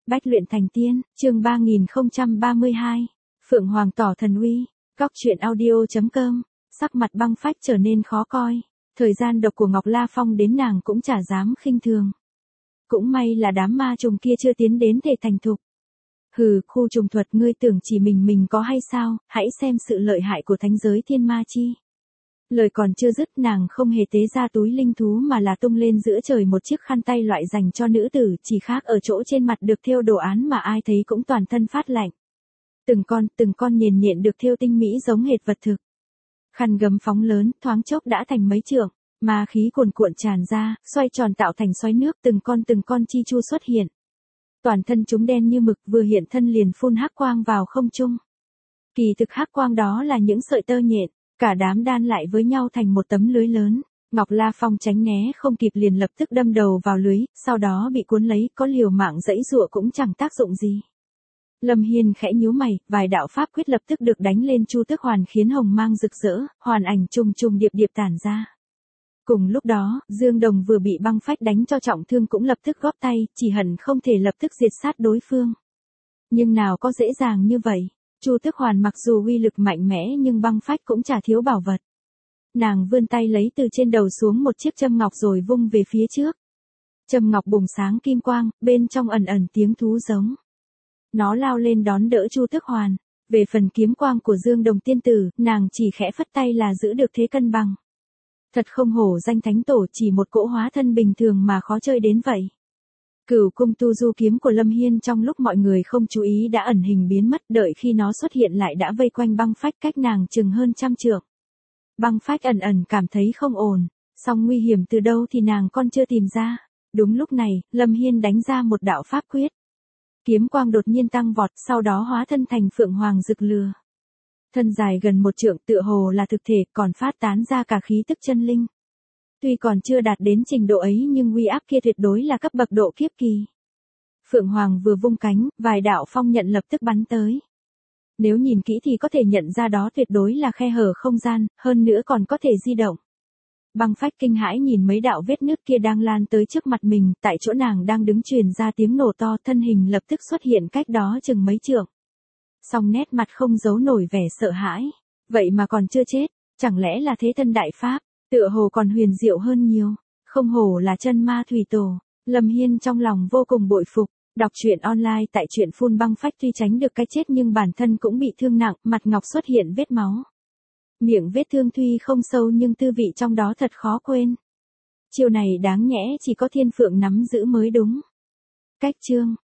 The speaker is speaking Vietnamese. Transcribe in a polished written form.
Bách luyện thành tiên, chương 3032. Phượng Hoàng tỏ thần uy. Góc truyện audio.com. Sắc mặt Băng Phách trở nên khó coi. Thời gian độc của Ngọc La Phong đến nàng cũng chả dám khinh thường. Cũng may là đám ma trùng kia chưa tiến đến thể thành thục. Hừ, khu trùng thuật ngươi tưởng chỉ mình có hay sao, hãy xem sự lợi hại của thánh giới thiên ma chi. Lời còn chưa dứt nàng không hề tế ra túi linh thú mà là tung lên giữa trời một chiếc khăn tay loại dành cho nữ tử, chỉ khác ở chỗ trên mặt được thêu đồ án mà ai thấy cũng toàn thân phát lạnh. Từng con nhện nhện được thêu tinh mỹ giống hệt vật thực. Khăn gấm phóng lớn, thoáng chốc đã thành mấy trượng, ma khí cuồn cuộn tràn ra, xoay tròn tạo thành xoáy nước, từng con chi chu xuất hiện. Toàn thân chúng đen như mực, vừa hiện thân liền phun hắc quang vào không trung. Kỳ thực hắc quang đó là những sợi tơ nhện, cả đám đan lại với nhau thành một tấm lưới lớn. Ngọc La Phong tránh né không kịp liền lập tức đâm đầu vào lưới, sau đó bị cuốn lấy, có liều mạng giãy giụa cũng chẳng tác dụng gì. Lâm Hiên khẽ nhíu mày, vài đạo pháp quyết lập tức được đánh lên Chu Tước Hoàn khiến hồng mang rực rỡ, hoàn ảnh trùng trùng điệp điệp tản ra. Cùng lúc đó, Dương Đồng vừa bị Băng Phách đánh cho trọng thương cũng lập tức góp tay, chỉ hận không thể lập tức diệt sát đối phương. Nhưng nào có dễ dàng như vậy. Chu Tước Hoàn mặc dù uy lực mạnh mẽ nhưng Băng Phách cũng chả thiếu bảo vật. Nàng vươn tay lấy từ trên đầu xuống một chiếc châm ngọc rồi vung về phía trước. Châm ngọc bùng sáng kim quang, bên trong ẩn ẩn tiếng thú giống. Nó lao lên đón đỡ Chu Tước Hoàn. Về phần kiếm quang của Dương Đồng tiên tử, nàng chỉ khẽ phất tay là giữ được thế cân bằng. Thật không hổ danh thánh tổ, chỉ một cỗ hóa thân bình thường mà khó chơi đến vậy. Cửu cung tu du kiếm của Lâm Hiên trong lúc mọi người không chú ý đã ẩn hình biến mất, đợi khi nó xuất hiện lại đã vây quanh Băng Phách cách nàng chừng hơn 100 trượng. Băng Phách ẩn ẩn cảm thấy không ổn, song nguy hiểm từ đâu thì nàng còn chưa tìm ra. Đúng lúc này, Lâm Hiên đánh ra một đạo pháp quyết. Kiếm quang đột nhiên tăng vọt, sau đó hóa thân thành Phượng Hoàng rực lửa. Thân dài gần 1 trượng tựa hồ là thực thể, còn phát tán ra cả khí tức chân linh. Tuy còn chưa đạt đến trình độ ấy nhưng uy áp kia tuyệt đối là cấp bậc độ kiếp kỳ. Phượng Hoàng vừa vung cánh, vài đạo phong nhận lập tức bắn tới. Nếu nhìn kỹ thì có thể nhận ra đó tuyệt đối là khe hở không gian, hơn nữa còn có thể di động. Băng Phách kinh hãi nhìn mấy đạo vết nứt kia đang lan tới trước mặt mình, tại chỗ nàng đang đứng truyền ra tiếng nổ to, thân hình lập tức xuất hiện cách đó chừng mấy trượng. Song nét mặt không giấu nổi vẻ sợ hãi. Vậy mà còn chưa chết, chẳng lẽ là thế thân đại pháp, tựa hồ còn huyền diệu hơn nhiều. Không hổ là chân ma thủy tổ. Lâm Hiên trong lòng vô cùng bội phục. Đọc truyện online tại truyện Phun Băng Phách tuy tránh được cái chết nhưng bản thân cũng bị thương nặng, mặt ngọc xuất hiện vết máu. Miệng vết thương tuy không sâu nhưng tư vị trong đó thật khó quên. Chiêu này đáng nhẽ chỉ có Thiên Phượng nắm giữ mới đúng. Cách chương